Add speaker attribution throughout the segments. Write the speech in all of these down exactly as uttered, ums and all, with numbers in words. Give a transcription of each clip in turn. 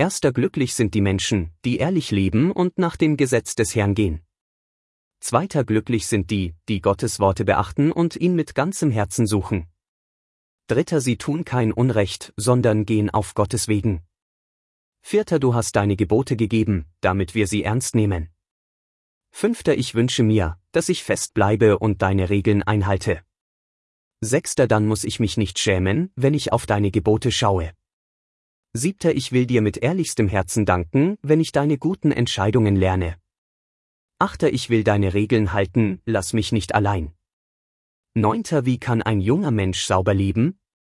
Speaker 1: Erster glücklich sind die Menschen, die ehrlich leben und nach dem Gesetz des Herrn gehen. Zweiter glücklich sind die, die Gottes Worte beachten und ihn mit ganzem Herzen suchen. Dritter, sie tun kein Unrecht, sondern gehen auf Gottes Wegen. Vierter, du hast deine Gebote gegeben, damit wir sie ernst nehmen. Fünfter, ich wünsche mir, dass ich fest bleibe und deine Regeln einhalte. Sechster, dann muss ich mich nicht schämen, wenn ich auf deine Gebote schaue. Siebter, ich will dir mit ehrlichstem Herzen danken, wenn ich deine guten Entscheidungen lerne. Achter, ich will deine Regeln halten, lass mich nicht allein. Neunter, wie kann ein junger Mensch sauber leben?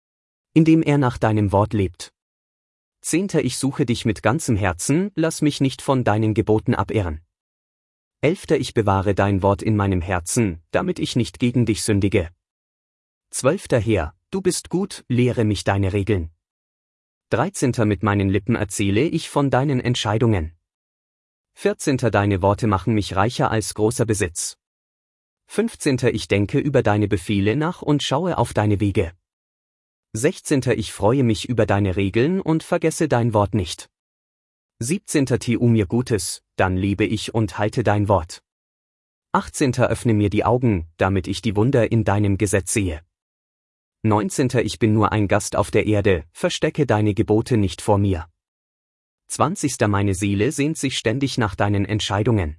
Speaker 1: Indem er nach deinem Wort lebt. Zehnter, ich suche dich mit ganzem Herzen, lass mich nicht von deinen Geboten abirren. Elfter, ich bewahre dein Wort in meinem Herzen, damit ich nicht gegen dich sündige. Zwölfter, Herr, du bist gut, lehre mich deine Regeln. Dreizehnter, mit meinen Lippen erzähle ich von deinen Entscheidungen. Vierzehnter, deine Worte machen mich reicher als großer Besitz. Fünfzehnter, ich denke über deine Befehle nach und schaue auf deine Wege. Sechzehnter, ich freue mich über deine Regeln und vergesse dein Wort nicht. Siebzehnter, tu mir Gutes, dann lebe ich und halte dein Wort. Achtzehnter, öffne mir die Augen, damit ich die Wunder in deinem Gesetz sehe. Neunzehnter, ich bin nur ein Gast auf der Erde, verstecke deine Gebote nicht vor mir. Zwanzigster, meine Seele sehnt sich ständig nach deinen Entscheidungen.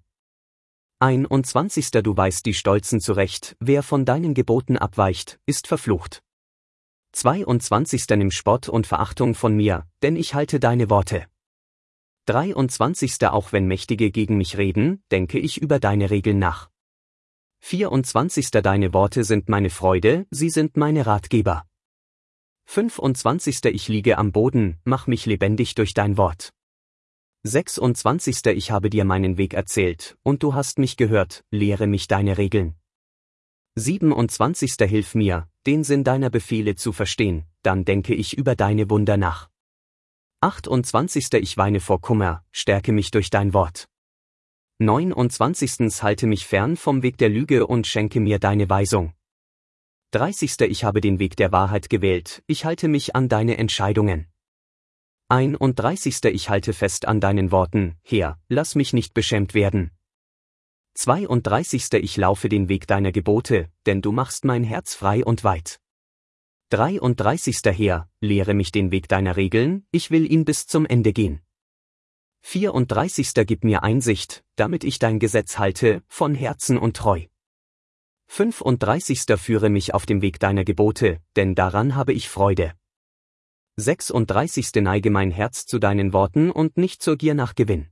Speaker 1: Einundzwanzigster, du weist die Stolzen zurecht, wer von deinen Geboten abweicht, ist verflucht. Zweiundzwanzigster, nimm Spott und Verachtung von mir, denn ich halte deine Worte. Dreiundzwanzigster, auch wenn Mächtige gegen mich reden, denke ich über deine Regeln nach. Vierundzwanzigster, deine Worte sind meine Freude, sie sind meine Ratgeber. Fünfundzwanzigster, ich liege am Boden, mach mich lebendig durch dein Wort. Sechsundzwanzigster, ich habe dir meinen Weg erzählt, und du hast mich gehört, lehre mich deine Regeln. Siebenundzwanzigster, hilf mir, den Sinn deiner Befehle zu verstehen, dann denke ich über deine Wunder nach. Achtundzwanzigster, ich weine vor Kummer, stärke mich durch dein Wort. Neunundzwanzigster, halte mich fern vom Weg der Lüge und schenke mir deine Weisung. dreißigster, ich habe den Weg der Wahrheit gewählt, ich halte mich an deine Entscheidungen. einunddreißigster, ich halte fest an deinen Worten, Herr, lass mich nicht beschämt werden. zweiunddreißigster, ich laufe den Weg deiner Gebote, denn du machst mein Herz frei und weit. dreiunddreißigster, Herr, lehre mich den Weg deiner Regeln, ich will ihn bis zum Ende gehen. vierunddreißigster, gib mir Einsicht, damit ich dein Gesetz halte, von Herzen und treu. fünfunddreißigster, führe mich auf dem Weg deiner Gebote, denn daran habe ich Freude. sechsunddreißigster, neige mein Herz zu deinen Worten und nicht zur Gier nach Gewinn.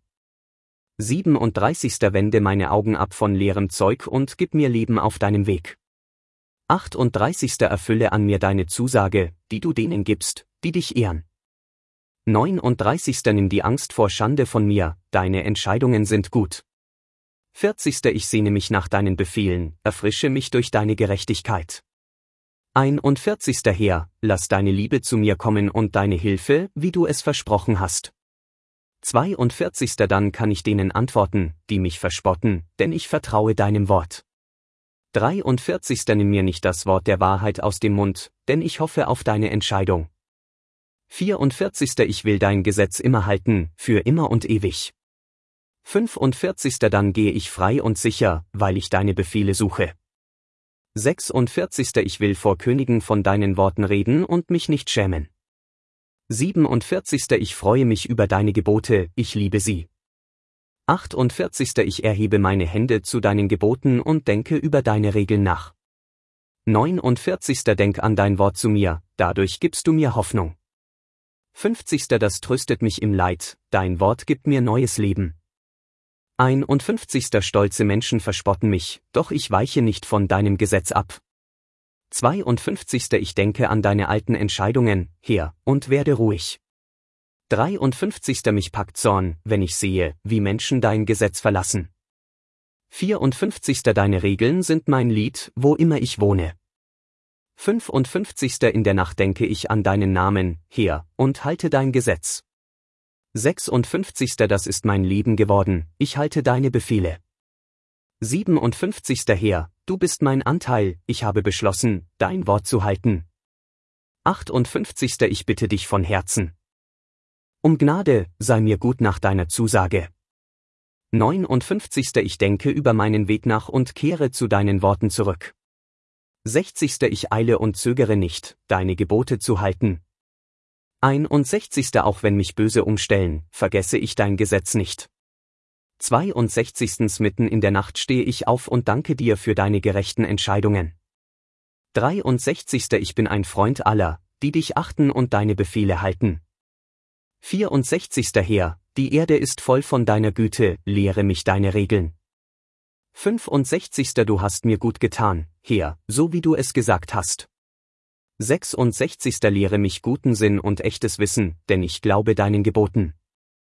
Speaker 1: siebenunddreißigster, wende meine Augen ab von leerem Zeug und gib mir Leben auf deinem Weg. achtunddreißigster, erfülle an mir deine Zusage, die du denen gibst, die dich ehren. neununddreißigster, nimm die Angst vor Schande von mir, deine Entscheidungen sind gut. vierzigster, ich sehne mich nach deinen Befehlen, erfrische mich durch deine Gerechtigkeit. einundvierzigster, Herr, lass deine Liebe zu mir kommen und deine Hilfe, wie du es versprochen hast. zweiundvierzigster, dann kann ich denen antworten, die mich verspotten, denn ich vertraue deinem Wort. dreiundvierzigster, nimm mir nicht das Wort der Wahrheit aus dem Mund, denn ich hoffe auf deine Entscheidung. vierundvierzigster, ich will dein Gesetz immer halten, für immer und ewig. fünfundvierzigster, dann gehe ich frei und sicher, weil ich deine Befehle suche. sechsundvierzigster, ich will vor Königen von deinen Worten reden und mich nicht schämen. siebenundvierzigster, ich freue mich über deine Gebote, ich liebe sie. achtundvierzigster, ich erhebe meine Hände zu deinen Geboten und denke über deine Regeln nach. neunundvierzigster, denk an dein Wort zu mir, dadurch gibst du mir Hoffnung. fünfzigster, das tröstet mich im Leid, dein Wort gibt mir neues Leben. einundfünfzigster, stolze Menschen verspotten mich, doch ich weiche nicht von deinem Gesetz ab. zweiundfünfzigster, ich denke an deine alten Entscheidungen, Herr, und werde ruhig. dreiundfünfzigster, mich packt Zorn, wenn ich sehe, wie Menschen dein Gesetz verlassen. vierundfünfzigster, deine Regeln sind mein Lied, wo immer ich wohne. fünfundfünfzigster, in der Nacht denke ich an deinen Namen, Herr, und halte dein Gesetz. sechsundfünfzigster, das ist mein Leben geworden, ich halte deine Befehle. siebenundfünfzigster, Herr, du bist mein Anteil, ich habe beschlossen, dein Wort zu halten. achtundfünfzigster, ich bitte dich von Herzen. Um Gnade, sei mir gut nach deiner Zusage. neunundfünfzig. Ich denke über meinen Weg nach und kehre zu deinen Worten zurück. sechzig. Ich eile und zögere nicht, deine Gebote zu halten. einundsechzig. Auch wenn mich Böse umstellen, vergesse ich dein Gesetz nicht. zweiundsechzig. Mitten in der Nacht stehe ich auf und danke dir für deine gerechten Entscheidungen. dreiundsechzig. Ich bin ein Freund aller, die dich achten und deine Befehle halten. vierundsechzig. Herr, die Erde ist voll von deiner Güte, lehre mich deine Regeln. fünfundsechzig. Du hast mir gut getan, Herr, so wie du es gesagt hast. sechsundsechzig. Lehre mich guten Sinn und echtes Wissen, denn ich glaube deinen Geboten.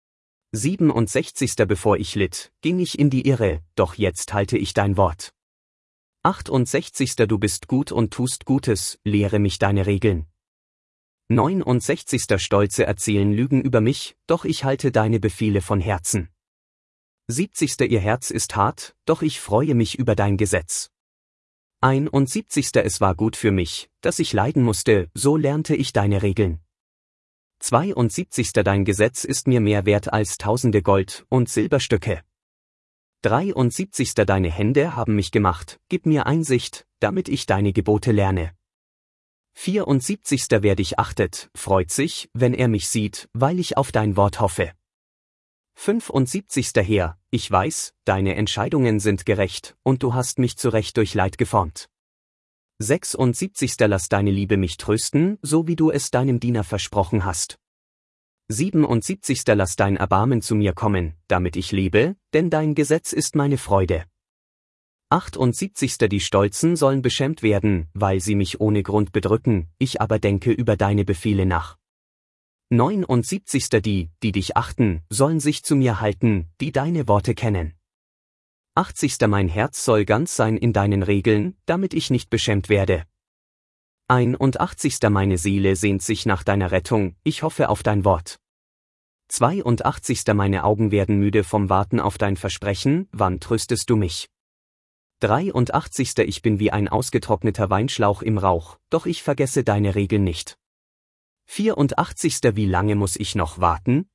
Speaker 1: siebenundsechzig. Bevor ich litt, ging ich in die Irre, doch jetzt halte ich dein Wort. achtundsechzig. Du bist gut und tust Gutes, lehre mich deine Regeln. neunundsechzig. Stolze erzählen Lügen über mich, doch ich halte deine Befehle von Herzen. siebzig. Ihr Herz ist hart, doch ich freue mich über dein Gesetz. einundsiebzig. Es war gut für mich, dass ich leiden musste, so lernte ich deine Regeln. zweiundsiebzig. Dein Gesetz ist mir mehr wert als tausende Gold- und Silberstücke. dreiundsiebzig. Deine Hände haben mich gemacht, gib mir Einsicht, damit ich deine Gebote lerne. vierundsiebzig. Wer dich achtet, freut sich, wenn er mich sieht, weil ich auf dein Wort hoffe. fünfundsiebzig. Herr, ich weiß, deine Entscheidungen sind gerecht, und du hast mich zurecht durch Leid geformt. sechsundsiebzig. Lass deine Liebe mich trösten, so wie du es deinem Diener versprochen hast. siebenundsiebzig. Lass dein Erbarmen zu mir kommen, damit ich lebe, denn dein Gesetz ist meine Freude. achtundsiebzig. Die Stolzen sollen beschämt werden, weil sie mich ohne Grund bedrücken, ich aber denke über deine Befehle nach. neunundsiebzig. Die, die dich achten, sollen sich zu mir halten, die deine Worte kennen. achtzig. Mein Herz soll ganz sein in deinen Regeln, damit ich nicht beschämt werde. einundachtzig. Meine Seele sehnt sich nach deiner Rettung, ich hoffe auf dein Wort. zweiundachtzig. Meine Augen werden müde vom Warten auf dein Versprechen, wann tröstest du mich? dreiundachtzig. Ich bin wie ein ausgetrockneter Weinschlauch im Rauch, doch ich vergesse deine Regeln nicht. vierundachtzig. Wie lange muss ich noch warten?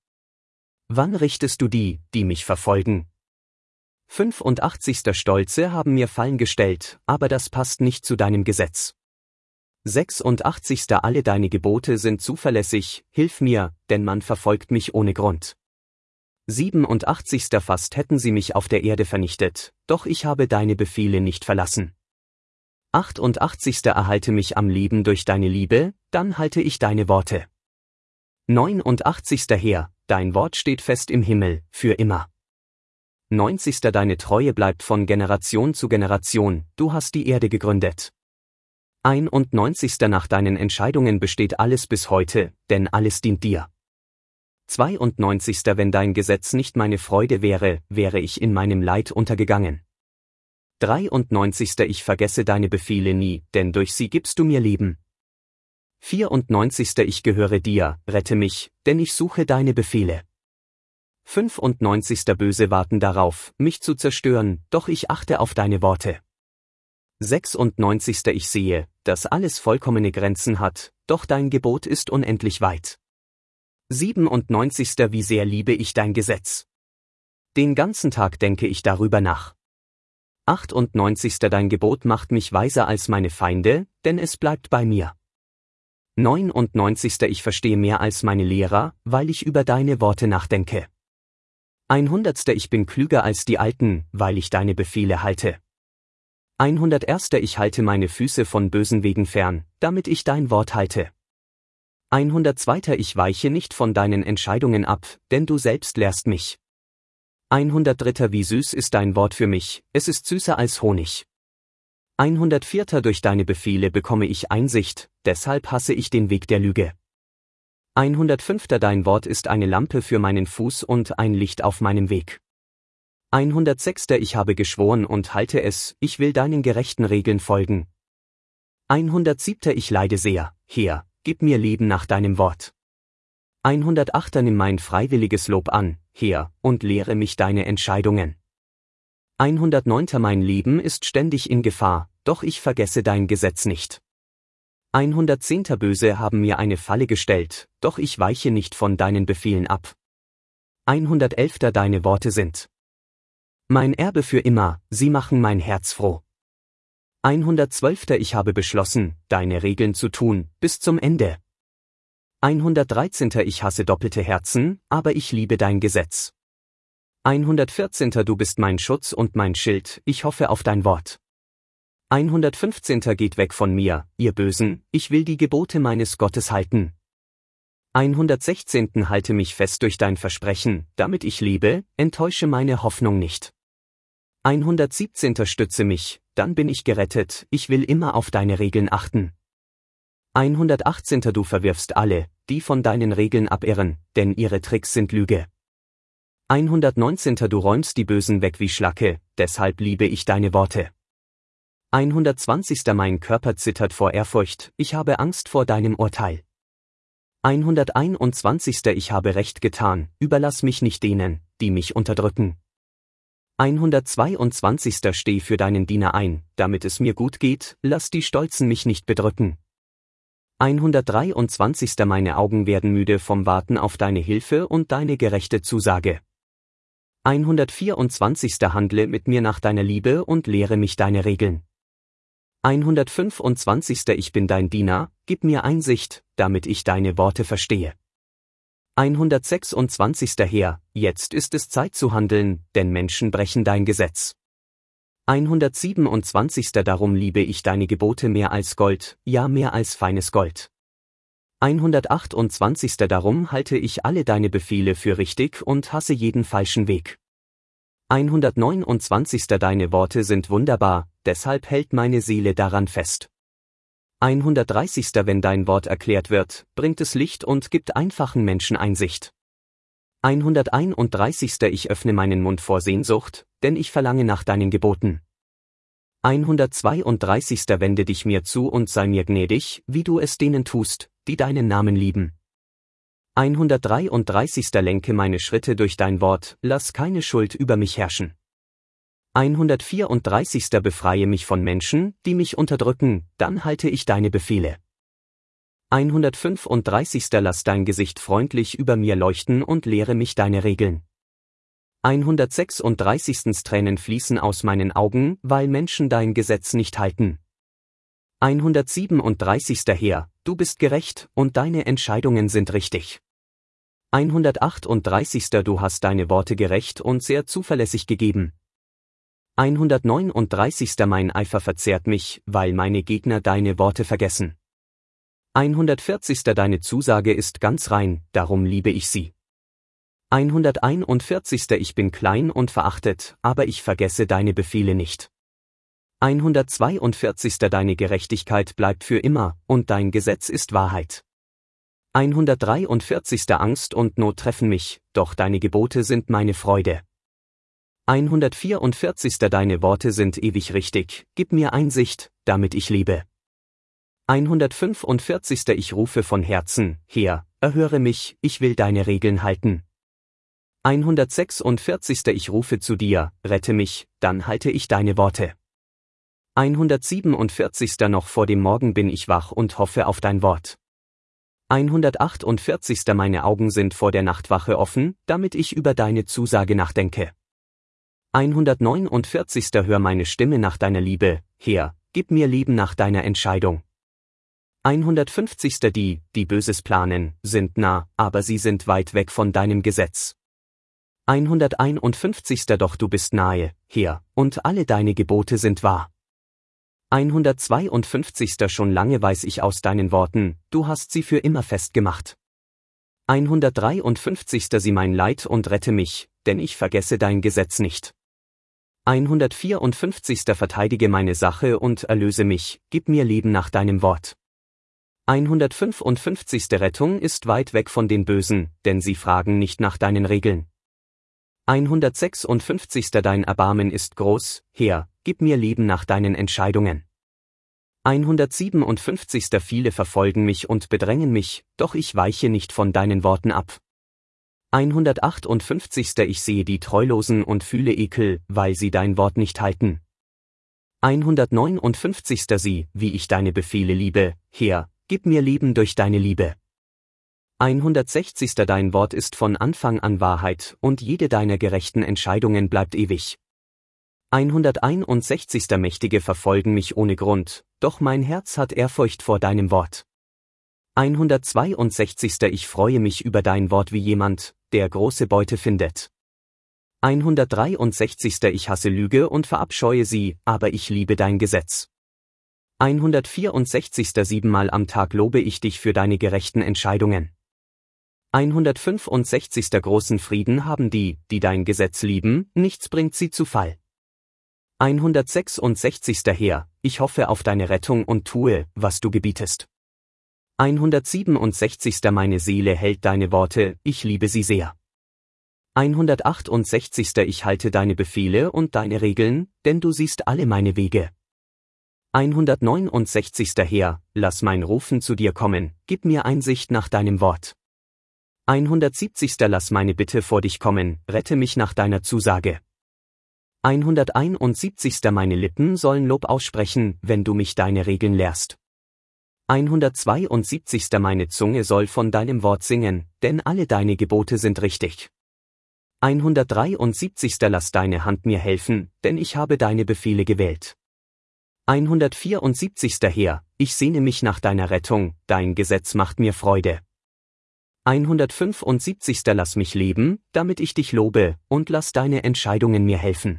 Speaker 1: Wann richtest du die, die mich verfolgen? fünfundachtzig. Stolze haben mir Fallen gestellt, aber das passt nicht zu deinem Gesetz. sechsundachtzig. Alle deine Gebote sind zuverlässig, hilf mir, denn man verfolgt mich ohne Grund. siebenundachtzig. Fast hätten sie mich auf der Erde vernichtet, doch ich habe deine Befehle nicht verlassen. achtundachtzig. Erhalte mich am Leben durch deine Liebe, dann halte ich deine Worte. neunundachtzig. Herr, dein Wort steht fest im Himmel, für immer. neunzig. Deine Treue bleibt von Generation zu Generation, du hast die Erde gegründet. einundneunzig. Nach deinen Entscheidungen besteht alles bis heute, denn alles dient dir. zweiundneunzig. Wenn dein Gesetz nicht meine Freude wäre, wäre ich in meinem Leid untergegangen. dreiundneunzig. Ich vergesse deine Befehle nie, denn durch sie gibst du mir Leben. vierundneunzig. Ich gehöre dir, rette mich, denn ich suche deine Befehle. fünfundneunzig. Böse warten darauf, mich zu zerstören, doch ich achte auf deine Worte. sechsundneunzig. Ich sehe, dass alles vollkommene Grenzen hat, doch dein Gebot ist unendlich weit. siebenundneunzig. Wie sehr liebe ich dein Gesetz. Den ganzen Tag denke ich darüber nach. achtundneunzig. Dein Gebot macht mich weiser als meine Feinde, denn es bleibt bei mir. neunundneunzig. Ich verstehe mehr als meine Lehrer, weil ich über deine Worte nachdenke. hundert. Ich bin klüger als die Alten, weil ich deine Befehle halte. hunderteins. Ich halte meine Füße von bösen Wegen fern, damit ich dein Wort halte. hundertzwei. Ich weiche nicht von deinen Entscheidungen ab, denn du selbst lehrst mich. hundertdrei. Wie süß ist dein Wort für mich, es ist süßer als Honig. hundertvier. Durch deine Befehle bekomme ich Einsicht, deshalb hasse ich den Weg der Lüge. hundertfünf. Dein Wort ist eine Lampe für meinen Fuß und ein Licht auf meinem Weg. hundertsechs. Ich habe geschworen und halte es, ich will deinen gerechten Regeln folgen. hundertsieben. Ich leide sehr, Herr, gib mir Leben nach deinem Wort. hundertacht. Nimm mein freiwilliges Lob an, Herr, und lehre mich deine Entscheidungen. hundertneun. Mein Leben ist ständig in Gefahr, doch ich vergesse dein Gesetz nicht. hundertzehn Böse haben mir eine Falle gestellt, doch ich weiche nicht von deinen Befehlen ab. hundertelf Deine Worte sind mein Erbe für immer, sie machen mein Herz froh. hundertzwölf Ich habe beschlossen, deine Regeln zu tun, bis zum Ende. hundertdreizehn Ich hasse doppelte Herzen, aber ich liebe dein Gesetz. hundertvierzehn Du bist mein Schutz und mein Schild, ich hoffe auf dein Wort. hundertfünfzehn Geht weg von mir, ihr Bösen, ich will die Gebote meines Gottes halten. hundertsechzehn Halte mich fest durch dein Versprechen, damit ich lebe, enttäusche meine Hoffnung nicht. hundertsiebzehn Stütze mich, dann bin ich gerettet, ich will immer auf deine Regeln achten. hundertachtzehn Du verwirfst alle, die von deinen Regeln abirren, denn ihre Tricks sind Lüge. hundertneunzehn Du räumst die Bösen weg wie Schlacke, deshalb liebe ich deine Worte. hundertzwanzig Mein Körper zittert vor Ehrfurcht, ich habe Angst vor deinem Urteil. hunderteinundzwanzig Ich habe Recht getan, überlass mich nicht denen, die mich unterdrücken. hundertzweiundzwanzig Steh für deinen Diener ein, damit es mir gut geht, lass die Stolzen mich nicht bedrücken. hundertdreiundzwanzig Meine Augen werden müde vom Warten auf deine Hilfe und deine gerechte Zusage. hundertvierundzwanzig Handle mit mir nach deiner Liebe und lehre mich deine Regeln. hundertfünfundzwanzig Ich bin dein Diener, gib mir Einsicht, damit ich deine Worte verstehe. hundertsechsundzwanzig Herr, jetzt ist es Zeit zu handeln, denn Menschen brechen dein Gesetz. hundertsiebenundzwanzig Darum liebe ich deine Gebote mehr als Gold, ja mehr als feines Gold. hundertachtundzwanzig Darum halte ich alle deine Befehle für richtig und hasse jeden falschen Weg. hundertneunundzwanzig Deine Worte sind wunderbar, deshalb hält meine Seele daran fest. hundertdreißig Wenn dein Wort erklärt wird, bringt es Licht und gibt einfachen Menschen Einsicht. hunderteinunddreißig Ich öffne meinen Mund vor Sehnsucht, denn ich verlange nach deinen Geboten. hundertzweiunddreißig Wende dich mir zu und sei mir gnädig, wie du es denen tust, die deinen Namen lieben. hundertdreiunddreißig Lenke meine Schritte durch dein Wort, lass keine Schuld über mich herrschen. hundertvierunddreißig Befreie mich von Menschen, die mich unterdrücken, dann halte ich deine Befehle. hundertfünfunddreißig Lass dein Gesicht freundlich über mir leuchten und lehre mich deine Regeln. hundertsechsunddreißig Tränen fließen aus meinen Augen, weil Menschen dein Gesetz nicht halten. hundertsiebenunddreißig Herr, du bist gerecht, und deine Entscheidungen sind richtig. hundertachtunddreißig Du hast deine Worte gerecht und sehr zuverlässig gegeben. hundertneununddreißig Mein Eifer verzehrt mich, weil meine Gegner deine Worte vergessen. hundertvierzig Deine Zusage ist ganz rein, darum liebe ich sie. hunderteinundvierzig Ich bin klein und verachtet, aber ich vergesse deine Befehle nicht. hundertzweiundvierzig Deine Gerechtigkeit bleibt für immer, und dein Gesetz ist Wahrheit. hundertdreiundvierzig Angst und Not treffen mich, doch deine Gebote sind meine Freude. hundertvierundvierzig Deine Worte sind ewig richtig, gib mir Einsicht, damit ich lebe. hundertfünfundvierzig Ich rufe von Herzen, Herr, erhöre mich, ich will deine Regeln halten. hundertsechsundvierzig Ich rufe zu dir, rette mich, dann halte ich deine Worte. hundertsiebenundvierzig Noch vor dem Morgen bin ich wach und hoffe auf dein Wort. hundertachtundvierzig Meine Augen sind vor der Nachtwache offen, damit ich über deine Zusage nachdenke. hundertneunundvierzig Hör meine Stimme nach deiner Liebe, Herr, gib mir Leben nach deiner Entscheidung. hundertfünfzig Die, die Böses planen, sind nah, aber sie sind weit weg von deinem Gesetz. hunderteinundfünfzig Doch du bist nahe, Herr, und alle deine Gebote sind wahr. hundertzweiundfünfzig Schon lange weiß ich aus deinen Worten, du hast sie für immer festgemacht. hundertdreiundfünfzig Sieh mein Leid und rette mich, denn ich vergesse dein Gesetz nicht. hundertvierundfünfzig Verteidige meine Sache und erlöse mich, gib mir Leben nach deinem Wort. hundertfünfundfünfzig Rettung ist weit weg von den Bösen, denn sie fragen nicht nach deinen Regeln. hundertsechsundfünfzig Dein Erbarmen ist groß, Herr, gib mir Leben nach deinen Entscheidungen. hundertsiebenundfünfzig Viele verfolgen mich und bedrängen mich, doch ich weiche nicht von deinen Worten ab. hundertachtundfünfzig Ich sehe die Treulosen und fühle Ekel, weil sie dein Wort nicht halten. hundertneunundfünfzig. Sieh, wie ich deine Befehle liebe, Herr, gib mir Leben durch deine Liebe. hundertsechzig. Dein Wort ist von Anfang an Wahrheit, und jede deiner gerechten Entscheidungen bleibt ewig. hunderteinundsechzig. Mächtige verfolgen mich ohne Grund, doch mein Herz hat Ehrfurcht vor deinem Wort. hundertzweiundsechzig. Ich freue mich über dein Wort wie jemand, der große Beute findet. hundertdreiundsechzig. Ich hasse Lüge und verabscheue sie, aber ich liebe dein Gesetz. hundertvierundsechzig. Siebenmal am Tag lobe ich dich für deine gerechten Entscheidungen. hundertfünfundsechzig. Großen Frieden haben die, die dein Gesetz lieben, nichts bringt sie zu Fall. hundertsechsundsechzig. Herr, ich hoffe auf deine Rettung und tue, was du gebietest. hundertsiebenundsechzig. Meine Seele hält deine Worte, ich liebe sie sehr. hundertachtundsechzig. Ich halte deine Befehle und deine Regeln, denn du siehst alle meine Wege. hundertneunundsechzig. Herr, lass mein Rufen zu dir kommen, gib mir Einsicht nach deinem Wort. hundertsiebzig. Lass meine Bitte vor dich kommen, rette mich nach deiner Zusage. hunderteinundsiebzig. Meine Lippen sollen Lob aussprechen, wenn du mich deine Regeln lehrst. hundertzweiundsiebzig. Meine Zunge soll von deinem Wort singen, denn alle deine Gebote sind richtig. hundertdreiundsiebzig. Lass deine Hand mir helfen, denn ich habe deine Befehle gewählt. hundertvierundsiebzig. Herr, ich sehne mich nach deiner Rettung, dein Gesetz macht mir Freude. hundertfünfundsiebzig. Lass mich leben, damit ich dich lobe, und lass deine Entscheidungen mir helfen.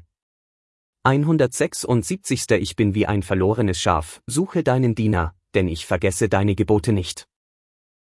Speaker 1: hundertsechsundsiebzig. Ich bin wie ein verlorenes Schaf, suche deinen Diener, denn ich vergesse deine Gebote nicht.